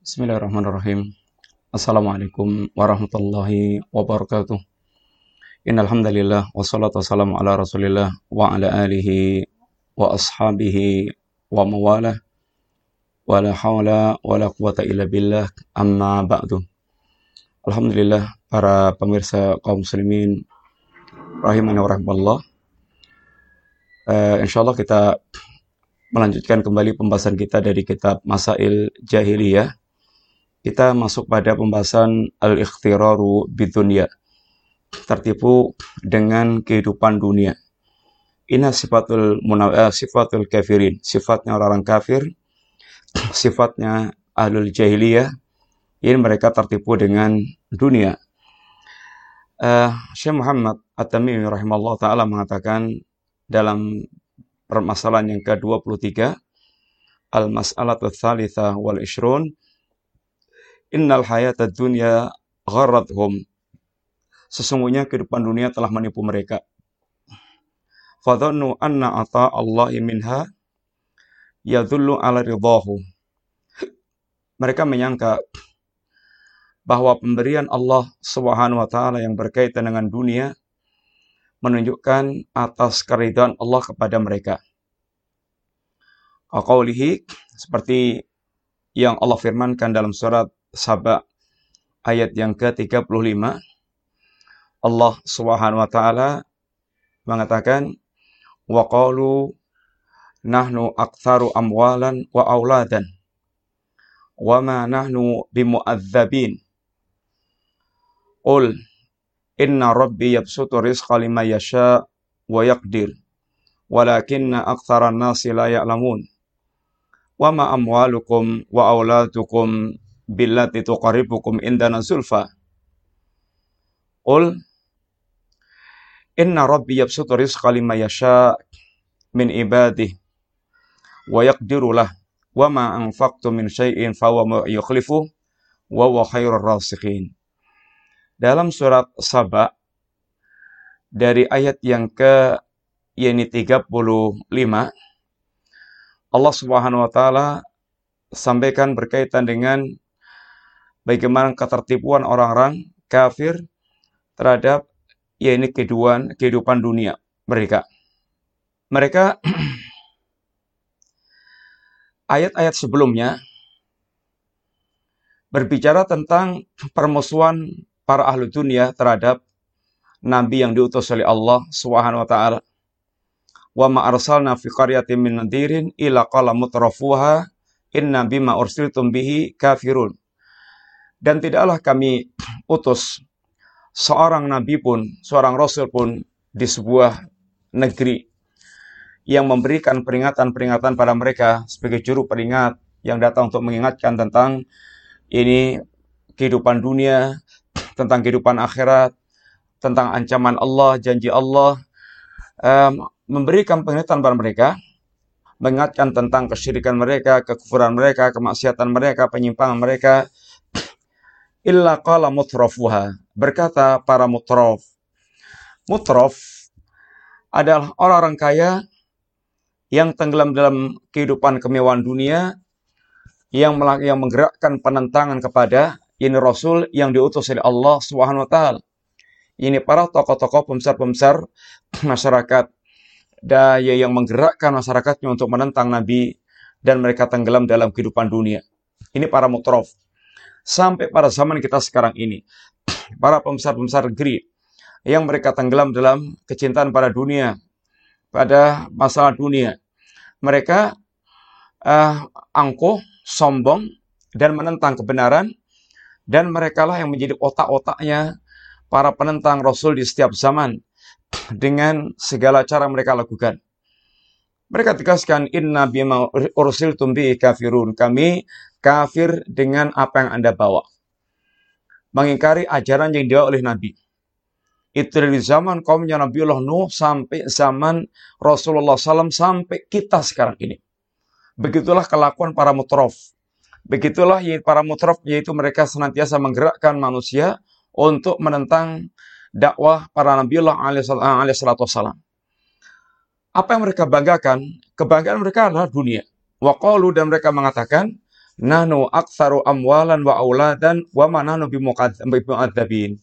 Bismillahirrahmanirrahim. Assalamualaikum warahmatullahi wabarakatuh. Innal hamdalillah wassalatu wassalamu ala Rasulillah wa ala alihi wa ashabihi wa mawalah wa la haula wa la quwata illa billah amma ba'du. Alhamdulillah para pemirsa kaum muslimin rahimani wa rahimakumullah. Insyaallah kita melanjutkan kembali pembahasan kita dari kitab Masail Jahiliyah. Kita masuk pada pembahasan al-ikhtiraru bidunya, tertipu dengan kehidupan dunia. Ini sifatul kafirin, sifatnya orang kafir, sifatnya ahlul jahiliyah. Ini mereka tertipu dengan dunia. Syekh Muhammad At-Tamimi rahimahullah ta'ala mengatakan dalam permasalahan yang ke-23, al-mas'alatu tsalitsa wal ishrun, innal hayatad dunya gharrathum. Sesungguhnya kehidupan dunia telah menipu mereka. Fadhannu anna ata Allahi minha yadullu ala ridahu. Mereka menyangka bahwa pemberian Allah Subhanahu wa taala yang berkaitan dengan dunia menunjukkan atas keridhaan Allah kepada mereka. Qaulihi, seperti yang Allah firmankan dalam surat Saba ayat yang ke-35, Allah Subhanahu wa taala mengatakan, wa qalu nahnu aktsaru amwalan wa auladan wa ma nahnu bimu'adzabin. Qul inna rabbi yabsutu rizqa liman yasha wa yaqdir walakinna aktsaran nasi la ya'lamun. Wa ma amwalukum wa auladukum billati tuqarribukum indana zulfa. Qul inna rabbi yabsutu rizqa liman yasha min ibadihi wa yaqdiru lah wa ma anfaqtum min syai'in fahuwa yukhlifuh wa huwa khairur rasikhin. Dalam surat Saba dari ayat yang ke-35, Allah Subhanahu wa taala sampaikan berkaitan dengan bagaimana ketertipuan orang-orang kafir terhadap kehidupan dunia mereka. Mereka ayat-ayat sebelumnya berbicara tentang permusuhan para ahli dunia terhadap nabi yang diutus oleh Allah Subhanahu wa taala. Wa ma arsalna fi qaryatin min nadhirin illa qala mutrafuha inna bima ursiltum bihi kafirun. Dan tidaklah kami utus seorang nabi pun, seorang rasul pun di sebuah negeri yang memberikan peringatan-peringatan pada mereka sebagai juru peringat yang datang untuk mengingatkan tentang kehidupan dunia, tentang kehidupan akhirat, tentang ancaman Allah, janji Allah, memberikan peringatan pada mereka, mengingatkan tentang kesyirikan mereka, kekufuran mereka, kemaksiatan mereka, penyimpangan mereka. Illa qala mutrafuha, berkata para mutraf. Mutraf adalah orang-orang kaya yang tenggelam dalam kehidupan kemewahan dunia, yang menggerakkan penentangan kepada Rasul yang diutus oleh Allah Subhanahu wa taala. Ini para tokoh-tokoh pembesar-pembesar masyarakat daya yang menggerakkan masyarakatnya untuk menentang Nabi, dan mereka tenggelam dalam kehidupan dunia. Ini para mutraf. Sampai pada zaman kita sekarang ini, para pembesar-pembesar negeri yang mereka tenggelam dalam kecintaan pada dunia, pada masalah dunia. Mereka angkuh, sombong, dan menentang kebenaran, dan merekalah yang menjadi otak-otaknya para penentang Rasul di setiap zaman dengan segala cara mereka lakukan. Mereka tegaskan, inna bima ursiltum bihi kafirun, kami kafir dengan apa yang Anda bawa. Mengingkari ajaran yang dibawa oleh Nabi. Itu dari zaman kaumnya Nabiullah Nuh sampai zaman Rasulullah SAW sampai kita sekarang ini. Begitulah kelakuan para mutraf. Begitulah para mutraf, yaitu mereka senantiasa menggerakkan manusia untuk menentang dakwah para Nabiullah alaihi salatu wassalam. Apa yang mereka banggakan? Kebanggaan mereka adalah dunia. Wa qalu, dan mereka mengatakan, Nahnu aktsaru amwalan wa auladan wa ma nahnu bimu'adzabin.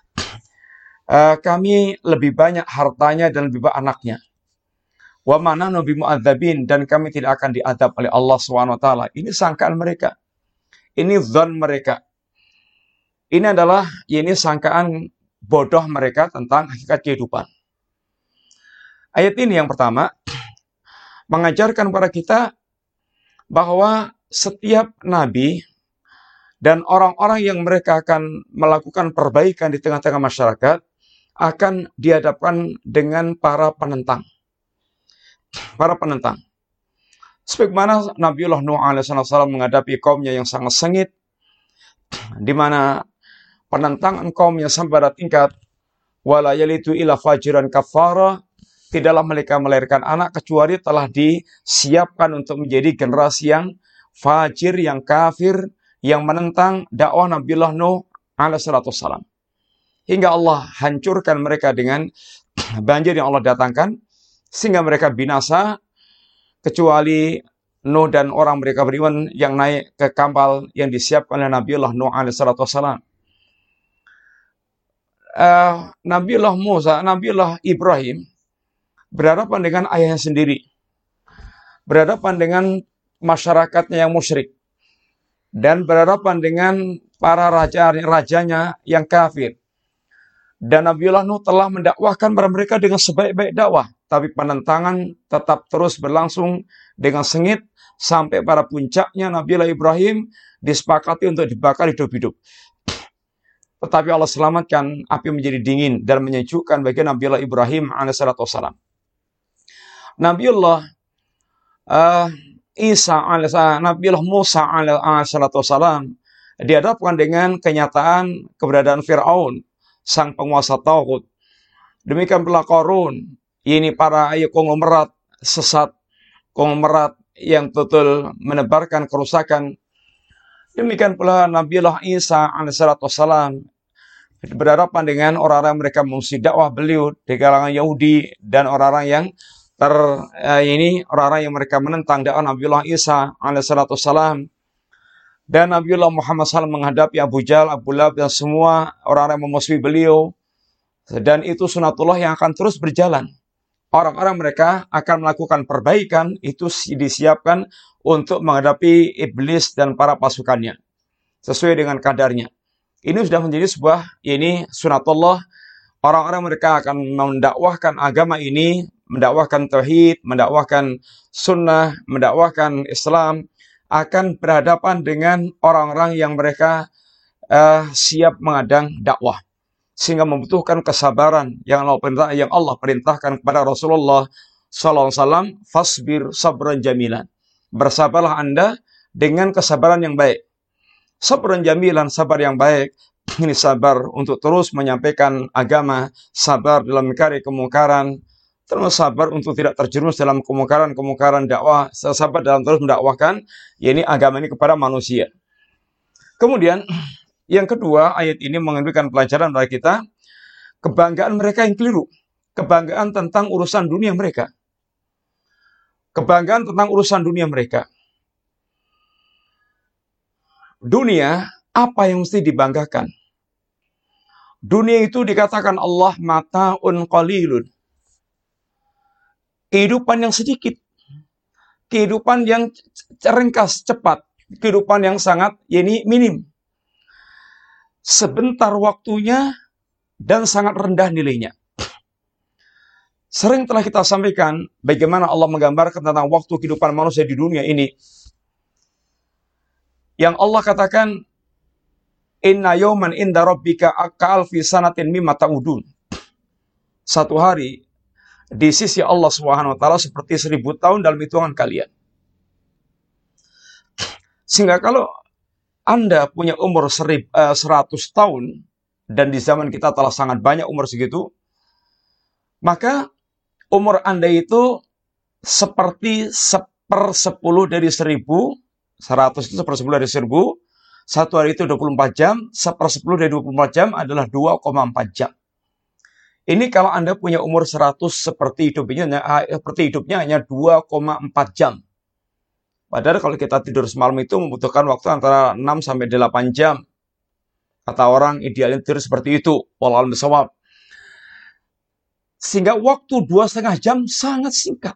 Kami lebih banyak hartanya dan lebih banyak anaknya. Wa ma nahnu bimu'adzabin, dan kami tidak akan diadab oleh Allah SWT. Ini sangkaan mereka. Ini dzan mereka. Ini adalah sangkaan bodoh mereka tentang hakikat kehidupan. Ayat ini yang pertama mengajarkan kepada kita bahwa setiap nabi dan orang-orang yang mereka akan melakukan perbaikan di tengah-tengah masyarakat akan dihadapkan dengan para penentang. Para penentang. Sebagaimana Nabiullah Nuh alaihissalam menghadapi kaumnya yang sangat sengit, di mana penentangan kaumnya sampai pada tingkat wala yalitu ila fajiran kafara, tidaklah mereka melahirkan anak kecuali telah disiapkan untuk menjadi generasi yang fajir, yang kafir, yang menentang dakwah Nabiullah Nuh alaihissalam. Hingga Allah hancurkan mereka dengan banjir yang Allah datangkan, sehingga mereka binasa, kecuali Nuh dan orang mereka beriman yang naik ke kapal yang disiapkan oleh Nabiullah Nuh alaihissalam. Nabiullah Musa, Nabiullah Ibrahim berhadapan dengan ayahnya sendiri, berhadapan dengan masyarakatnya yang musyrik, dan berhadapan dengan para rajanya yang kafir. Dan Nabiullah Nuh telah mendakwahkan kepada mereka dengan sebaik-baik dakwah, tapi penentangan tetap terus berlangsung dengan sengit sampai pada puncaknya Nabiullah Ibrahim disepakati untuk dibakar hidup-hidup. Tetapi Allah selamatkan api menjadi dingin dan menyejukkan bagi Nabiullah Ibrahim alaihissalam. Nabiullah Nabiullah Musa alaihissalam dihadapkan dengan kenyataan keberadaan Fir'aun, sang penguasa tauhid. Demikian pula Qarun, ini para konglomerat sesat, konglomerat yang total menebarkan kerusakan. Demikian pula Nabiullah Isa alaihissalam berhadapan dengan orang-orang mereka mengusir dakwah beliau di kalangan Yahudi dan orang-orang yang orang-orang yang mereka menentang dakwah Nabiullah Isa alaihissalam. Dan Nabiullah Muhammad SAW menghadapi Abu Jahal, Abu Lahab, dan semua orang-orang yang memusuhi beliau. Dan itu sunatullah yang akan terus berjalan. Orang-orang mereka akan melakukan perbaikan, itu disiapkan untuk menghadapi iblis dan para pasukannya, sesuai dengan kadarnya. Ini sudah menjadi sebuah sunatullah. Orang-orang mereka akan mendakwahkan agama ini, mendakwahkan tauhid, mendakwahkan sunnah, mendakwahkan Islam, akan berhadapan dengan orang-orang yang mereka siap mengadang dakwah, sehingga membutuhkan kesabaran yang Allah perintahkan kepada Rasulullah SAW. Fasbir sabran jamilan, bersabarlah Anda dengan kesabaran yang baik. Sabran jamilan, sabar yang baik. Ini sabar untuk terus menyampaikan agama, sabar dalam mengingkari kemungkaran, terus sabar untuk tidak terjerumus dalam kemungkaran dakwah, sabar dalam terus mendakwahkan agama ini kepada manusia. Kemudian yang kedua, ayat ini mengambilkan pelajaran dari kita, kebanggaan mereka yang keliru, kebanggaan tentang urusan dunia mereka. Kebanggaan tentang urusan dunia mereka. Dunia, apa yang mesti dibanggakan? Dunia itu dikatakan Allah mata'un qalilun. Kehidupan yang sedikit, kehidupan yang ringkas, cepat, kehidupan yang sangat minim. Sebentar waktunya dan sangat rendah nilainya. Sering telah kita sampaikan bagaimana Allah menggambarkan tentang waktu kehidupan manusia di dunia ini. Yang Allah katakan, inna yawman inda rabbika ka'alfi sanatin mimma ta'udun. Satu hari di sisi Allah Subhanahu wa taala seperti 1000 tahun dalam hitungan kalian. Sehingga kalau Anda punya umur 100 tahun, dan di zaman kita telah sangat banyak umur segitu, maka umur Anda itu seperti 1/10 dari 1000, 100 itu 1/10 dari 1000, satu hari itu 24 jam, 1/10 dari 24 jam adalah 2,4 jam. Ini kalau Anda punya umur 100 seperti hidupnya hanya 2,4 jam. Padahal kalau kita tidur semalam itu membutuhkan waktu antara 6 sampai 8 jam. Kata orang idealnya tidur seperti itu. Wallahu a'lam bishawab. Sehingga waktu 2,5 jam sangat singkat.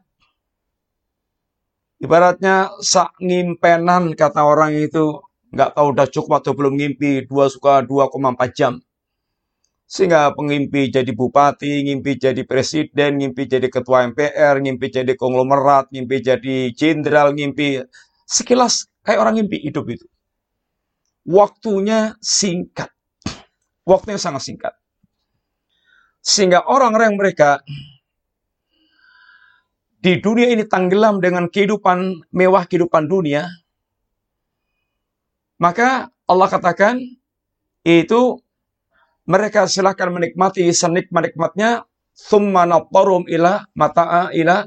Ibaratnya sak ngimpenan kata orang itu, nggak tahu udah cukup atau belum ngimpi 2,4 jam. Sehingga pengimpi jadi bupati, ngimpi jadi presiden, ngimpi jadi ketua MPR, ngimpi jadi konglomerat, ngimpi jadi jenderal, ngimpi sekilas kayak orang ngimpi hidup itu. Waktunya singkat. Waktunya sangat singkat. Sehingga orang-orang mereka di dunia ini tenggelam dengan kehidupan mewah, kehidupan dunia, maka Allah katakan itu mereka silahkan menikmati senikmat-nikmatnya, thumma nattarum ila mata'a ila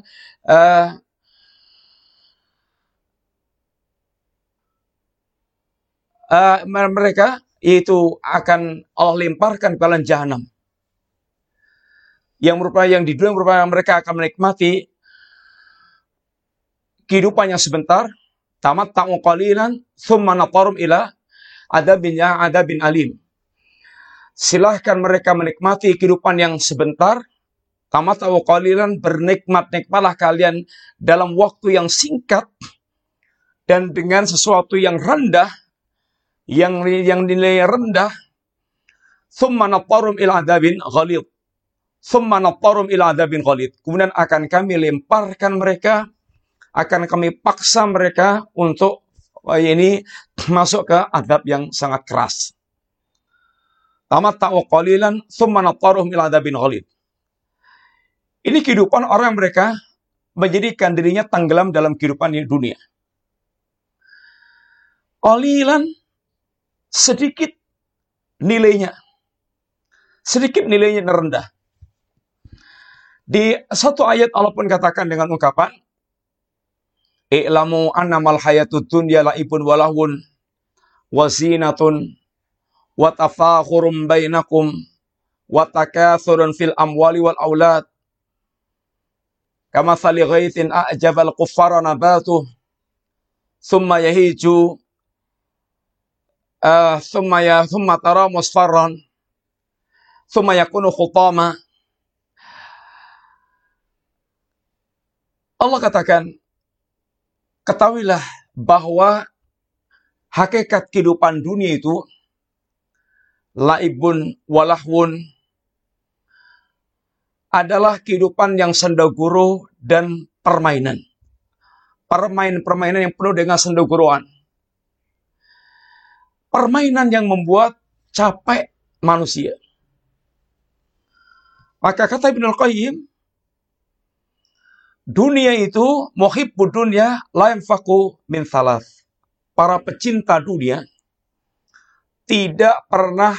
mereka itu akan Allah lemparkan ke dalam jahanam. Yang di dunia merupakan mereka akan menikmati kehidupannya sebentar, tamatta'u qalilan, thumma nattarum ila adabin alim. Silahkan mereka menikmati kehidupan yang sebentar, tamatta'u qalilan, bernikmat-nikmatlah kalian dalam waktu yang singkat dan dengan sesuatu yang rendah, yang nilai rendah. Thumma nattarum ila adabin ghalid. Thumma nattarum ila adabin ghalid. Kemudian akan kami lemparkan mereka, akan kami paksa mereka untuk ini masuk ke adab yang sangat keras. Tamatta'u qalilan thumma nattaruhum ila adabin ghalid. Ini kehidupan orang mereka menjadikan dirinya tenggelam dalam kehidupan di dunia. Qalilan, sedikit nilainya. Sedikit nilainya rendah. Di satu ayat Allah pun katakan dengan ungkapan, "I'lamu annamal hayatud dunya la'ibun wa lahwun wa zinatun wa tafakhurum bainakum wa takathurun fil amwali wal aulad kamathali ghaithin a'jabal kuffara nabatuh thumma yahiju thumma tara musfarran thumma yakunu khutama." Allah katakan, ketahuilah bahwa hakikat kehidupan dunia itu laibun walahwun adalah kehidupan yang sendaguro dan permainan. Permainan yang penuh dengan sendaguruan. Permainan yang membuat capek manusia. Maka kata Ibnul Qayyim, dunia itu muhibbud dunya la yanfaku min thalath. Para pecinta dunia tidak pernah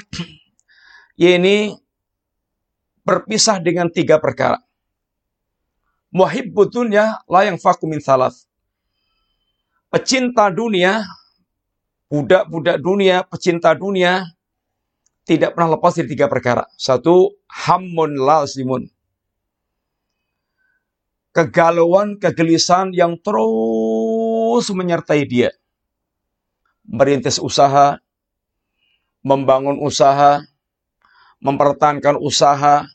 berpisah dengan 3 perkara. Muhibbud dunya la yanfaku min thalath. Pecinta dunia, budak-budak dunia, pecinta dunia tidak pernah lepas dari 3 perkara. 1, hammun lazimun. Kegalauan, kegelisahan yang terus menyertai dia. Merintis usaha, membangun usaha, mempertahankan usaha,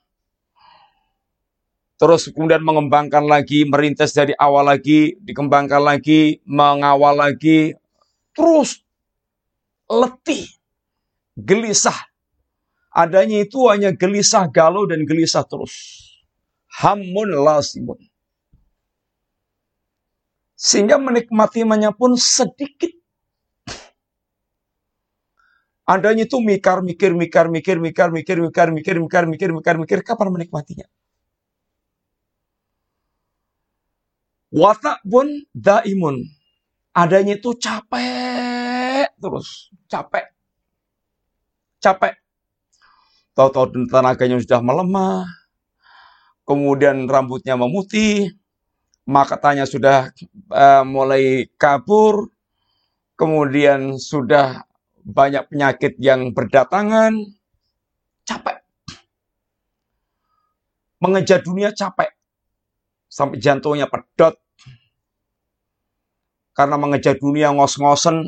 terus kemudian mengembangkan lagi, merintis dari awal lagi, dikembangkan lagi, mengawal lagi, terus letih, gelisah. Adanya itu hanya gelisah, galau, dan gelisah terus. Hammun lazimun. Sehingga menikmatinya pun sedikit. Adanya itu mikir, kapan menikmatinya? Watak pun daimun. Adanya itu capek terus, capek. Tahu-tahu tenaganya sudah melemah, kemudian rambutnya memutih, matanya sudah mulai kabur, kemudian sudah banyak penyakit yang berdatangan, capek. Mengejar dunia capek, sampai jantungnya pedot. karena mengejar dunia ngos-ngosen.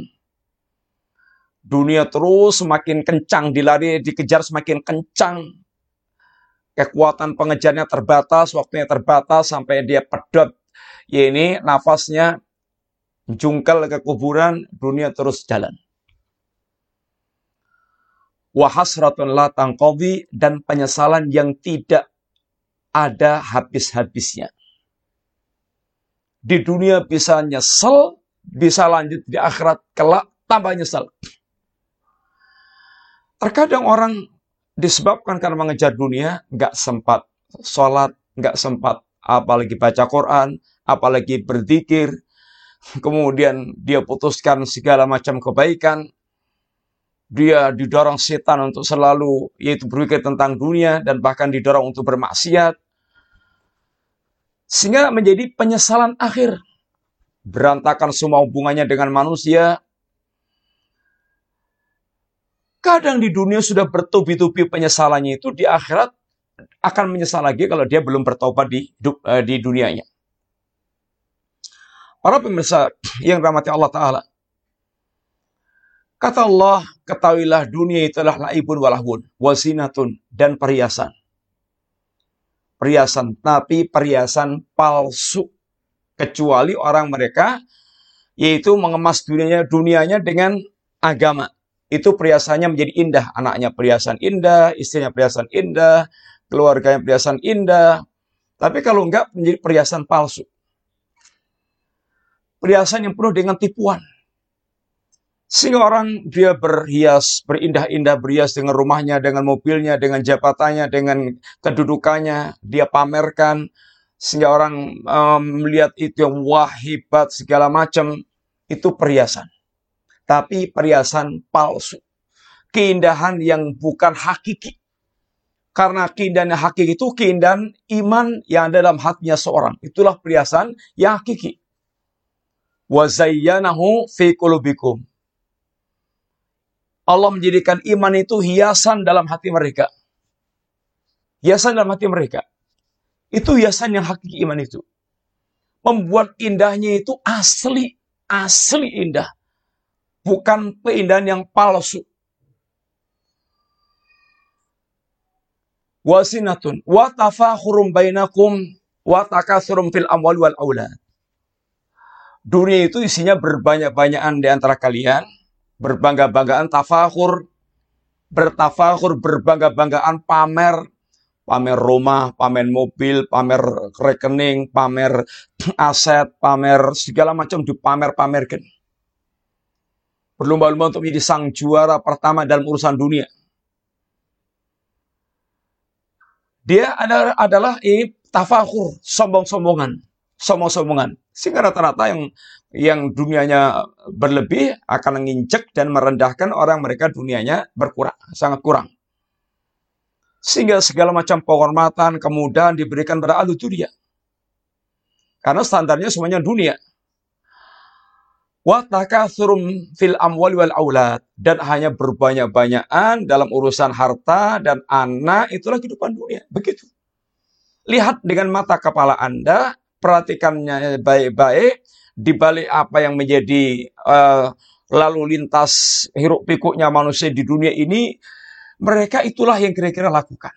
Dunia terus semakin kencang, dikejar semakin kencang. Kekuatan pengejarnya terbatas, waktunya terbatas, sampai dia pedot. Ya ini nafasnya jungkel ke kuburan, dunia terus jalan. Wa hasratun la tanqadhi, dan penyesalan yang tidak ada habis-habisnya. Di dunia bisa nyesel, bisa lanjut di akhirat kelak tambah nyesel. Terkadang orang disebabkan karena mengejar dunia, nggak sempat sholat, nggak sempat apalagi baca Quran, apalagi berzikir. Kemudian dia putuskan segala macam kebaikan. Dia didorong setan untuk selalu yaitu berpikir tentang dunia dan bahkan didorong untuk bermaksiat. Sehingga menjadi penyesalan akhir. Berantakan semua hubungannya dengan manusia. Kadang di dunia sudah bertubi-tubi penyesalannya itu, di akhirat akan menyesal lagi kalau dia belum bertobat di dunianya. Para pemirsa yang rahmati Allah Ta'ala. Kata Allah, ketahuilah dunia itu adalah laibun walahun, wazinatun, dan perhiasan. Perhiasan, tapi perhiasan palsu. Kecuali orang mereka, yaitu mengemas dunianya dengan agama. Itu perhiasannya menjadi indah. Anaknya perhiasan indah, istrinya perhiasan indah, keluarganya perhiasan indah. Tapi kalau enggak, menjadi perhiasan palsu. Perhiasan yang penuh dengan tipuan. Sehingga orang dia berhias, berindah-indah, berhias dengan rumahnya, dengan mobilnya, dengan jabatannya, dengan kedudukannya. Dia pamerkan. Sehingga orang melihat itu yang wah, hebat, segala macam. Itu perhiasan. Tapi perhiasan palsu. Keindahan yang bukan hakiki. Karena keindahan yang hakiki itu keindahan iman yang ada dalam hatinya seorang. Itulah perhiasan yang hakiki. Wa zayyanahu fi qulubikum. Allah menjadikan iman itu hiasan dalam hati mereka. Hiasan dalam hati mereka. Itu hiasan yang hakiki iman itu. Membuat indahnya itu asli. Asli indah. Bukan keindahan yang palsu. Wasinatun wa tafakhurum bainakum wa takatsurum fil amwali wal aulad. Dunia itu isinya berbanyak-banyakan di antara kalian, berbangga-banggaan, tafakhur, bertafakhur, berbangga-banggaan, pamer rumah, pamer mobil, pamer rekening, pamer aset, pamer segala macam dipamer-pamerkan. Berlomba-lomba untuk menjadi sang juara pertama dalam urusan dunia. Dia adalah tafakhur, sombong-sombongan. Sehingga rata-rata yang dunianya berlebih akan menginjek dan merendahkan orang mereka dunianya berkurang, sangat kurang. Sehingga segala macam penghormatan, kemudahan diberikan pada ahli dunia. Karena standarnya semuanya dunia. Wa takatsurum fil amwali wal aulad, dan hanya berbanyak-banyakan dalam urusan harta dan anak, itulah kehidupan dunia. Begitu. Lihat dengan mata kepala Anda, perhatikannya baik-baik, di balik apa yang menjadi lalu lintas hiruk pikuknya manusia di dunia ini, mereka itulah yang kira-kira lakukan.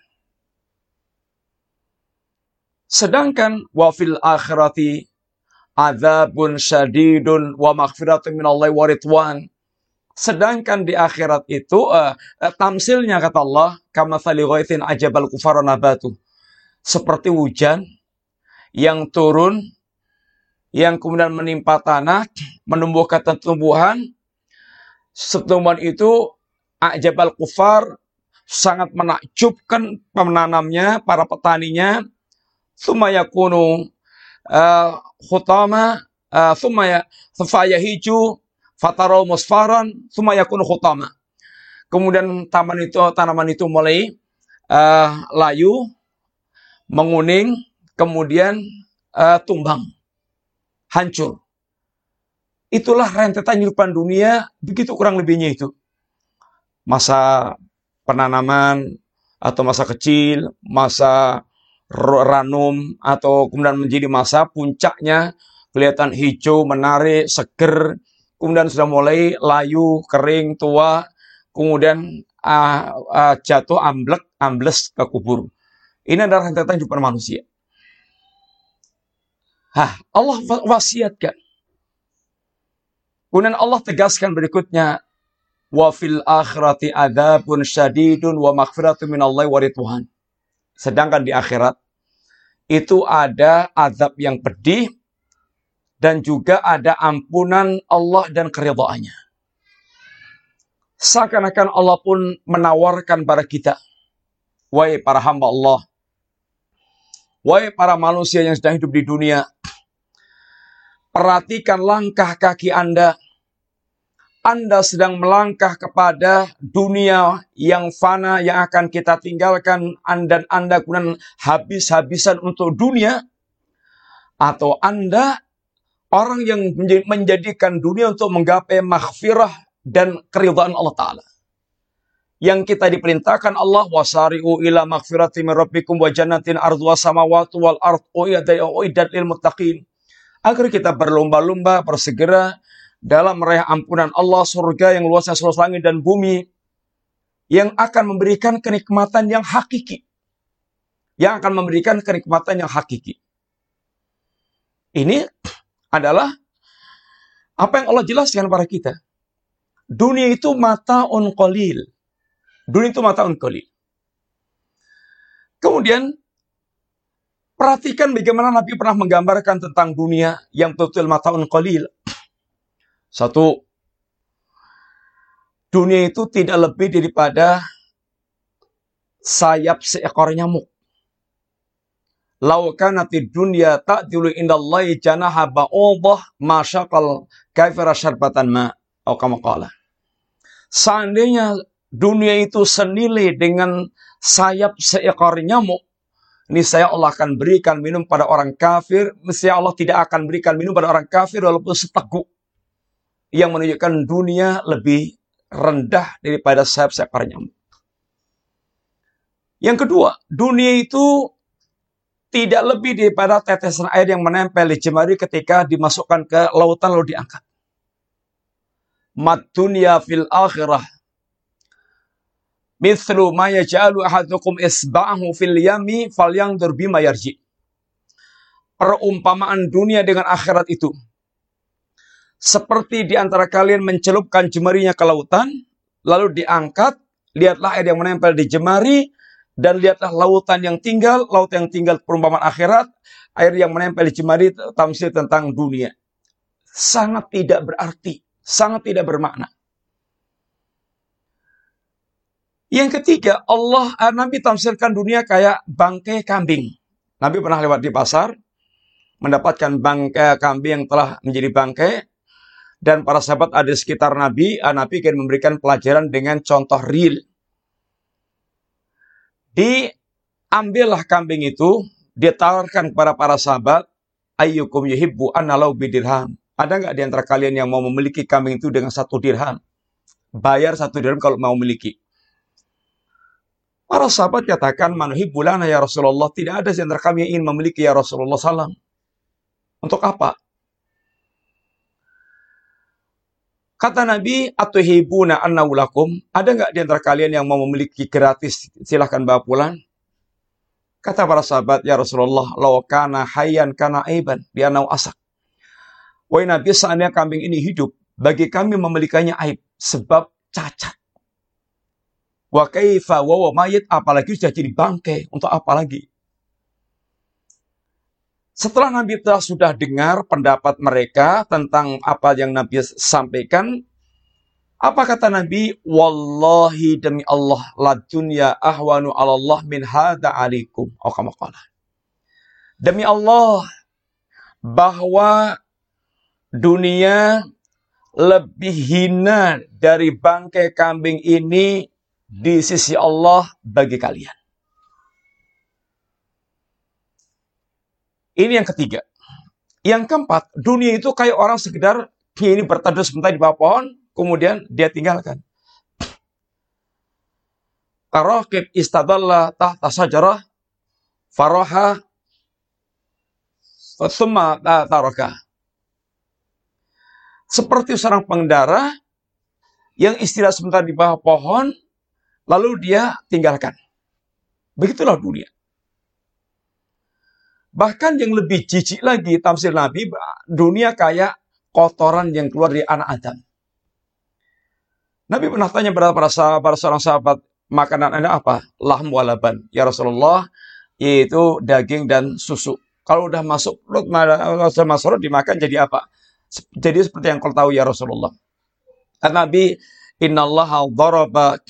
Sedangkan wa fil akhirati adzabun syadidun wa maghfiratun minallahi wa ridwan. Sedangkan di akhirat itu tamsilnya kata Allah, kamatsali ghaitsin ajabal kufara nabatu. Seperti hujan yang turun, yang kemudian menimpa tanah, menumbuhkan tumbuhan. Tumbuhan itu ajabal kufar, sangat menakjubkan penanamnya, para petaninya. Tsumma yakunu khutama, tsumma yahiju fatarau musfaran, tsumma yakunu khutama. Kemudian tanaman itu mulai layu, menguning, kemudian tumbang, hancur. Itulah rentetan kehidupan dunia, begitu kurang lebihnya itu. Masa penanaman atau masa kecil, masa ranum, atau kemudian menjadi masa puncaknya, kelihatan hijau, menarik, seger, kemudian sudah mulai layu, kering, tua, kemudian jatuh ambles ke kubur. Ini adalah rentetan kehidupan manusia. Allah wasiatkan. Kemudian Allah tegaskan berikutnya, wa fil akhirati adzabun syadidun wa maghfiratun minallahi wa ridwan. Sedangkan di akhirat itu ada azab yang pedih dan juga ada ampunan Allah dan keridhaannya. Seakan-akan Allah pun menawarkan pada kita, wahai para hamba Allah, wahai para manusia yang sedang hidup di dunia, perhatikan langkah kaki Anda. Anda sedang melangkah kepada dunia yang fana yang akan kita tinggalkan, dan Anda kemudian habis-habisan untuk dunia, atau Anda orang yang menjadikan dunia untuk menggapai maghfirah dan keridhaan Allah Ta'ala. Yang kita diperintahkan Allah, wasari'u ila maghfirati min rabbikum wa jannatin arduha samawati wal ard uiddat lil muttaqin. Agar kita berlomba-lomba, bersegera dalam meraih ampunan Allah, surga yang luasnya seluas langit dan bumi, yang akan memberikan kenikmatan yang hakiki. Yang akan memberikan kenikmatan yang hakiki. Ini adalah apa yang Allah jelaskan kepada kita. Dunia itu mata'un qalil. Dunia itu mata'un qalil. Kemudian, perhatikan bagaimana Nabi pernah menggambarkan tentang dunia yang betul-betul mata'un qalil. Satu, dunia itu tidak lebih daripada sayap seekor nyamuk. Lau kanatid dunya ta'dilu indallahi janaha ba'udah ma syaqal kafira syarbatan ma, atau kama qala. Seandainya dunia itu senilai dengan sayap seekor nyamuk, niscaya Allah akan berikan minum pada orang kafir, niscaya Allah tidak akan berikan minum pada orang kafir walaupun seteguk, yang menunjukkan dunia lebih rendah daripada sayap seekor nyamuk. Yang kedua, dunia itu tidak lebih daripada tetesan air yang menempel di jemari ketika dimasukkan ke lautan lalu diangkat. Mad dunya fil akhirah mithlu ma yaj'alu ahadukum isba'ahu fil yami falyanzur bima yarji. Perumpamaan dunia dengan akhirat itu seperti di antara kalian mencelupkan jemarinya ke lautan, lalu diangkat, lihatlah air yang menempel di jemari, dan lihatlah lautan yang tinggal perumpamaan akhirat, air yang menempel di jemari, tamsil tentang dunia. Sangat tidak berarti, sangat tidak bermakna. Yang ketiga, Nabi tamsilkan dunia kayak bangkai kambing. Nabi pernah lewat di pasar, mendapatkan bangkai kambing yang telah menjadi bangkai, dan para sahabat ada di sekitar Nabi ingin memberikan pelajaran dengan contoh real. Diambillah kambing itu, ditawarkan kepada para sahabat, ayyukum yuhibbu anna lau bidirham. Ada nggak di antara kalian yang mau memiliki kambing itu dengan 1 dirham? Bayar 1 dirham kalau mau memiliki. Para sahabat katakan, man yuhibbu lana ya Rasulullah, tidak ada di antara kami yang ingin memiliki ya Rasulullah SAW. Untuk apa? Kata Nabi, atuhibuna annahu lakum, ada nggak di antara kalian yang mau memiliki gratis, silahkan bawa pulang? Kata para sahabat, ya Rasulullah, law kana hayyan kana aiban bi annahu asak. Wahai Nabi, seandainya kambing ini hidup, bagi kami memilikinya aib, sebab cacat. Wa kaifa wa mayit, apalagi sudah jadi bangkai, untuk apa lagi? Setelah Nabi sudah dengar pendapat mereka tentang apa yang Nabi sampaikan, apa kata Nabi? Wallahi demi Allah, la dunya ahwanu 'ala Allah min hadza 'alaikum. Demi Allah, bahwa dunia lebih hina dari bangkai kambing ini di sisi Allah bagi kalian. Ini yang ketiga. Yang keempat, dunia itu kayak orang sekedar ini berteduh sebentar di bawah pohon, kemudian dia tinggalkan. Ar-raqib istadalla tahta sajarah faraha thumma taraka. Seperti seorang pengendara yang istirahat sebentar di bawah pohon, lalu dia tinggalkan. Begitulah dunia. Bahkan yang lebih jijik lagi, tafsir Nabi, dunia kayak kotoran yang keluar dari anak Adam. Nabi pernah tanya kepada para seorang sahabat, makanan Anda apa? Lahm walaban. Ya Rasulullah, yaitu daging dan susu. Kalau udah masuk perut, dimakan jadi apa? Jadi seperti yang kau tahu ya Rasulullah. Nabi, innallaha daraba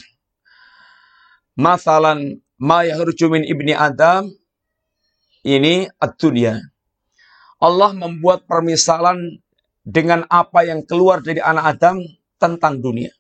mathalan ma yakhruju min ibni Adam, ini ad-dunya. Allah membuat permisalan dengan apa yang keluar dari anak Adam tentang dunia.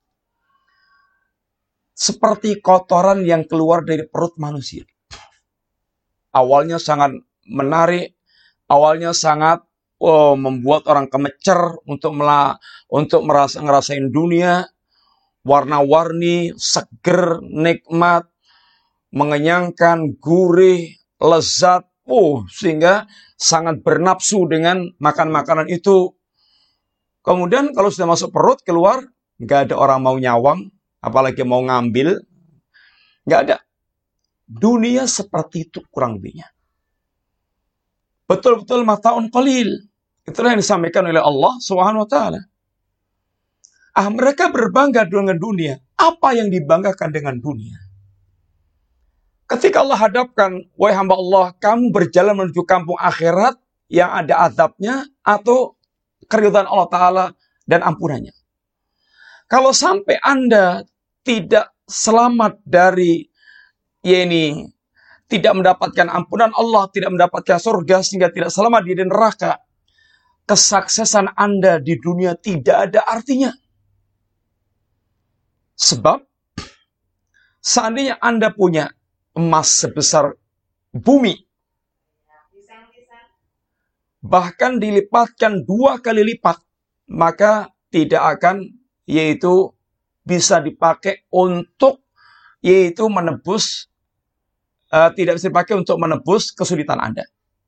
Seperti kotoran yang keluar dari perut manusia. Awalnya sangat menarik, awalnya sangat membuat orang kemecer untuk ngerasain dunia, warna-warni, seger, nikmat, mengenyangkan, gurih, lezat, sehingga sangat bernafsu dengan makan makanan itu. Kemudian kalau sudah masuk perut, keluar, nggak ada orang mau nyawang, apalagi mau ngambil, nggak ada. Dunia seperti itu kurang lebihnya. Betul-betul mata'un qalil. Itulah yang disampaikan oleh Allah Subhanahu wa taala. Mereka berbangga dengan dunia. Apa yang dibanggakan dengan dunia? Ketika Allah hadapkan, wahai hamba Allah, kamu berjalan menuju kampung akhirat yang ada azabnya atau keridhaan Allah Ta'ala dan ampunannya. Kalau sampai Anda tidak selamat dari tidak mendapatkan ampunan Allah, tidak mendapatkan surga, sehingga tidak selamat di neraka, kesuksesan Anda di dunia tidak ada artinya. Sebab, seandainya Anda punya emas sebesar bumi, bahkan dilipatkan 2 kali lipat, maka tidak akan bisa dipakai untuk menebus, tidak bisa dipakai untuk menebus kesulitan Anda.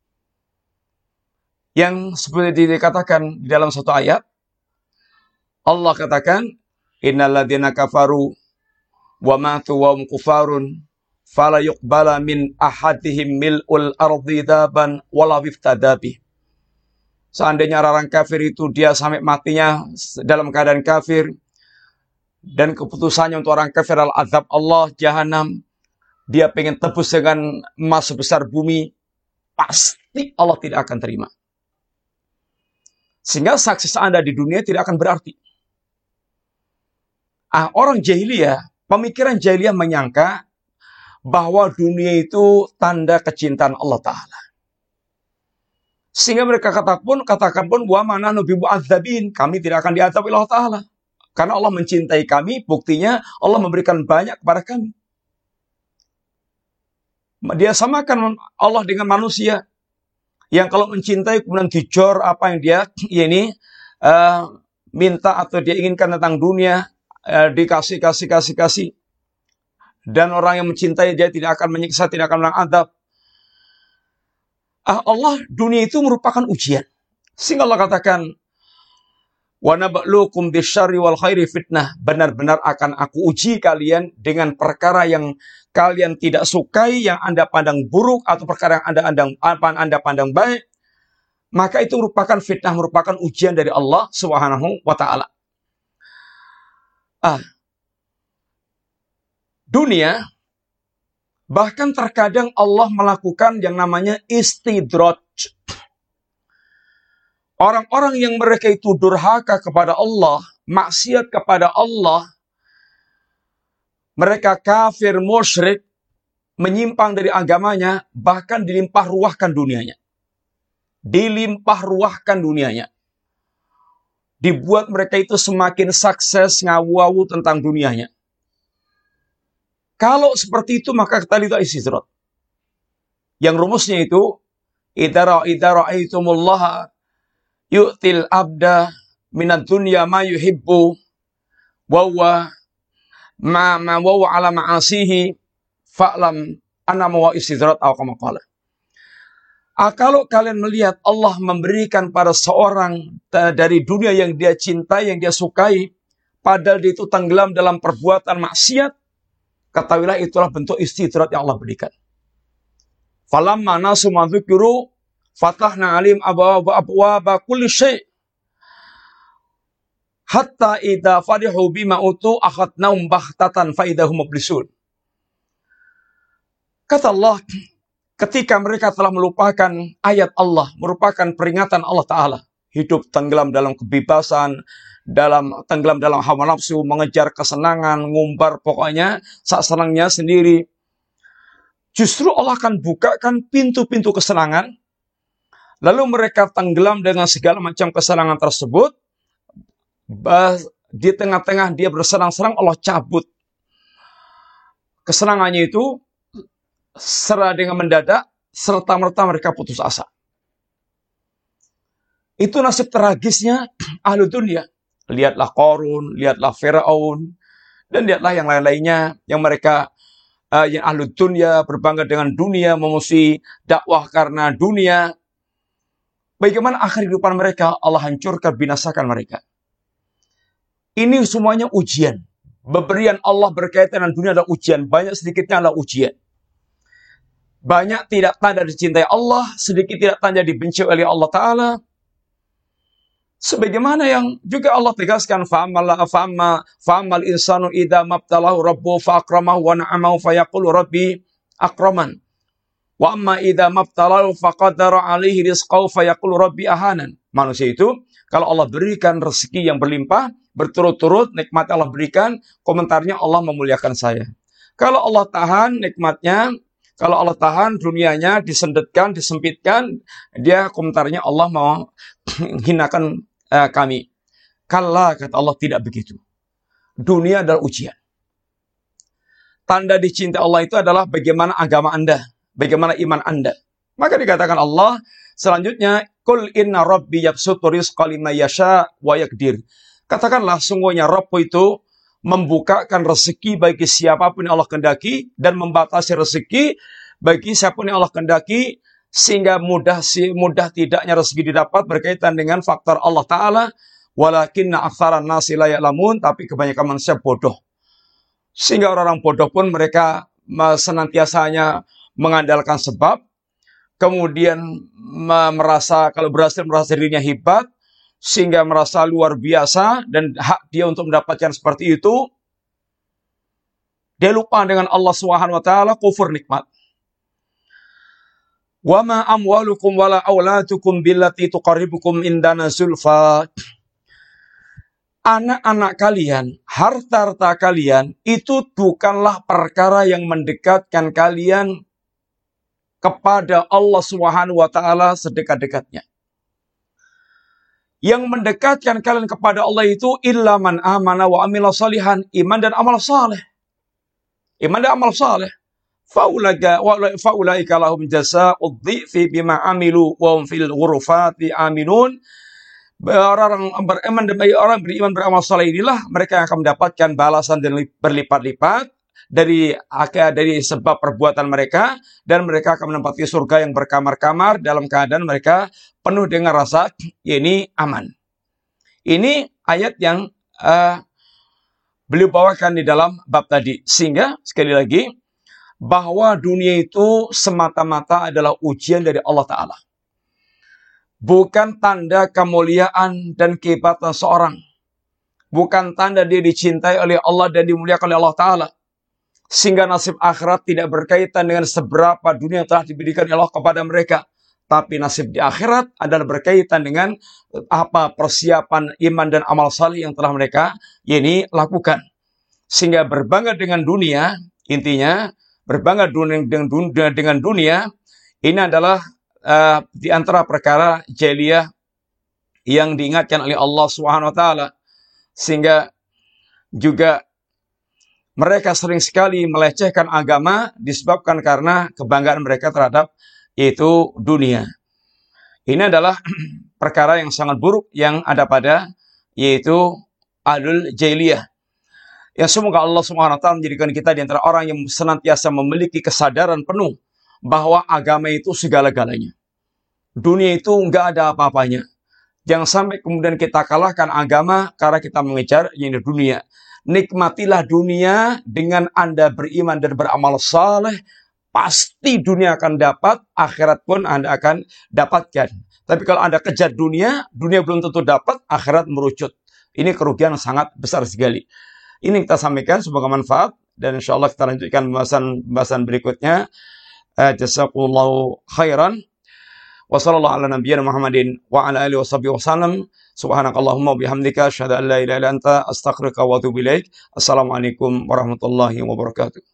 Yang seperti dikatakan di dalam satu ayat, Allah katakan, innal ladzina kafaru wa matu wa hum kufarun fala yuqbala min ahadihim mil'ul ardi daban wala wiftadabi. Seandainya orang kafir itu dia sampai matinya dalam keadaan kafir, dan keputusannya untuk orang kafir adalah azab Allah, jahanam, dia pengen tebus dengan emas sebesar bumi, pasti Allah tidak akan terima. Sehingga sukses Anda di dunia tidak akan berarti. Orang jahiliyah, pemikiran jahiliyah menyangka bahwa dunia itu tanda kecintaan Allah Ta'ala. Sehingga mereka katakan pun wa ma nahnu bimu'adzabin, kami tidak akan diazab oleh Allah Ta'ala. Karena Allah mencintai kami, buktinya Allah memberikan banyak kepada kami. Dia samakan Allah dengan manusia yang kalau mencintai kemudian dijor apa yang dia minta atau dia inginkan tentang dunia, dikasih. Dan orang yang mencintai dia tidak akan menyiksa, tidak akan mengadab. Allah, dunia itu merupakan ujian. Sehingga Allah katakan, wa nabluukum bisyarri wal khairi fitnah. Benar-benar akan aku uji kalian dengan perkara yang kalian tidak sukai, yang Anda pandang buruk, atau perkara yang Anda pandang baik. Maka itu merupakan fitnah, merupakan ujian dari Allah Subhanahu wa taala. Dunia, bahkan terkadang Allah melakukan yang namanya istidraj. Orang-orang yang mereka itu durhaka kepada Allah, maksiat kepada Allah, mereka kafir, musyrik, menyimpang dari agamanya, bahkan dilimpah ruahkan dunianya. Dibuat mereka itu semakin sukses, ngawu-ngawu tentang dunianya. Kalau seperti itu, maka kita lihat istidraj. Yang rumusnya itu, idza ra'aitumullaha yu'til abda minad dunya ma yuhibbu wa huwa ala ma'asihi fa'lam anna wa istidraj aw kama qala. Kalau kalian melihat Allah memberikan pada seorang dari dunia yang dia cintai, yang dia sukai, padahal dia itu tenggelam dalam perbuatan maksiat, ketahuilah itulah bentuk istidrat yang Allah berikan. Falamma nasu ma dzukiru fatahna alim abwaaba kulli syai' hatta idza farihu bima utu akhadnahum baghtatan fa idza hum mublisun. Kata Allah, ketika mereka telah melupakan ayat Allah, merupakan peringatan Allah Ta'ala, hidup tenggelam dalam kebebasan, tenggelam dalam hawa nafsu, mengejar kesenangan, ngumbar pokoknya sak senangnya sendiri. Justru Allah akan bukakan pintu-pintu kesenangan, lalu mereka tenggelam dengan segala macam kesenangan tersebut. Di tengah-tengah dia bersenang-senang, Allah cabut kesenangannya itu serta dengan mendadak, serta-merta mereka putus asa. Itu nasib tragisnya ahlu dunia. Lihatlah Qarun, lihatlah Firaun, dan lihatlah yang lain-lainnya, yang mereka, yang ahlu dunia, berbangga dengan dunia, memusuhi dakwah karena dunia. Bagaimana akhir kehidupan mereka? Allah hancurkan, binasakan mereka. Ini semuanya ujian. Pemberian Allah berkaitan dengan dunia adalah ujian. Banyak sedikitnya adalah ujian. Banyak tidak tanda dicintai Allah, sedikit tidak tanda dibenci oleh Allah Ta'ala. Sebagaimana yang juga Allah tegaskan, fa'amal insanu idza mabtalahu rabbuhu fa'akramahu wa na'amahu fayaqulu rabbi akraman. Wa amma idza mabtalahu faqadara alaihi rizqahu fayaqulu rabbi ahanan. Manusia itu, kalau Allah berikan rezeki yang berlimpah, berturut-turut nikmat Allah berikan, komentarnya Allah memuliakan saya. Kalau Allah tahan nikmatnya, kalau Allah tahan dunianya, disendetkan, disempitkan, dia komentarnya Allah mau hinakan kami. Kalla, kata Allah, tidak begitu. Dunia adalah ujian. Tanda dicintai Allah itu adalah bagaimana agama Anda, bagaimana iman Anda. Maka dikatakan Allah selanjutnya, Qul inna rabbi yabsutu rizqa liman yasha wa yaqdir. Katakanlah sungguhnya Rabb itu membukakan rezeki bagi siapapun yang Allah kehendaki dan membatasi rezeki bagi siapapun yang Allah kehendaki, sehingga mudah tidaknya rezeki didapat berkaitan dengan faktor Allah Ta'ala. Walakinna aktsaran nasi la ya'lamun, tapi kebanyakan manusia bodoh. Sehingga orang-orang bodoh pun mereka senantiasanya mengandalkan sebab, kemudian merasa kalau berhasil merasa dirinya hebat, sehingga merasa luar biasa dan hak dia untuk mendapatkan seperti itu. Dia lupa dengan Allah Subhanahu wa taala, kufur nikmat. Wa ma amwalukum wala auladukum billati tuqarribukum indana zulfa. Anak-anak kalian, harta-harta kalian itu bukanlah perkara yang mendekatkan kalian kepada Allah Subhanahu wa taala sedekat-dekatnya. Yang mendekatkan kalian kepada Allah itu illa man amana wa amila salihan, iman dan amal saleh. Iman dan amal saleh. Faulaika lahum jazaa'ud dhi'fi bima amilu wa hum fil ghurufati aminun. Orang beriman beramal saleh inilah mereka yang akan mendapatkan balasan dan berlipat-lipat dari sebab perbuatan mereka, dan mereka akan menempati surga yang berkamar-kamar dalam keadaan mereka penuh dengan rasa ini aman. Ini ayat yang beliau bawakan di dalam bab tadi. Sehingga sekali lagi bahwa dunia itu semata-mata adalah ujian dari Allah Ta'ala. Bukan tanda kemuliaan dan kehebatan seorang. Bukan tanda dia dicintai oleh Allah dan dimuliakan oleh Allah Ta'ala. Sehingga nasib akhirat tidak berkaitan dengan seberapa dunia yang telah diberikan Allah kepada mereka. Tapi nasib di akhirat adalah berkaitan dengan apa persiapan iman dan amal saleh yang telah mereka lakukan. Sehingga berbangga dengan dunia, intinya berbangga dengan dunia, ini adalah di antara perkara jahiliyah yang diingatkan oleh Allah Subhanahu wa taala. Sehingga juga mereka sering sekali melecehkan agama disebabkan karena kebanggaan mereka terhadap yaitu dunia. Ini adalah perkara yang sangat buruk yang ada pada yaitu ahlul jahiliyah. Ya, semoga Allah Subhanahu wa taala menjadikan kita di antara orang yang senantiasa memiliki kesadaran penuh bahwa agama itu segala-galanya. Dunia itu nggak ada apa-apanya. Jangan sampai kemudian kita kalahkan agama karena kita mengejar yang di dunia. Nikmatilah dunia dengan Anda beriman dan beramal saleh. Pasti dunia akan dapat, akhirat pun Anda akan dapatkan. Tapi kalau Anda kejar dunia, dunia belum tentu dapat, akhirat merucut. Ini kerugian sangat besar sekali. Ini kita sampaikan semoga manfaat. Dan insya Allah kita lanjutkan pembahasan berikutnya. Jazakumullahu khairan. Wa sallallahu ala nabiyyina Muhammadin wa ala alihi washabihi wasallam. Subhanakallahumma bihamdika asyhadu an la ilaha illa anta astaghfiruka wa atubu ilaik. Assalamualaikum warahmatullahi wabarakatuh.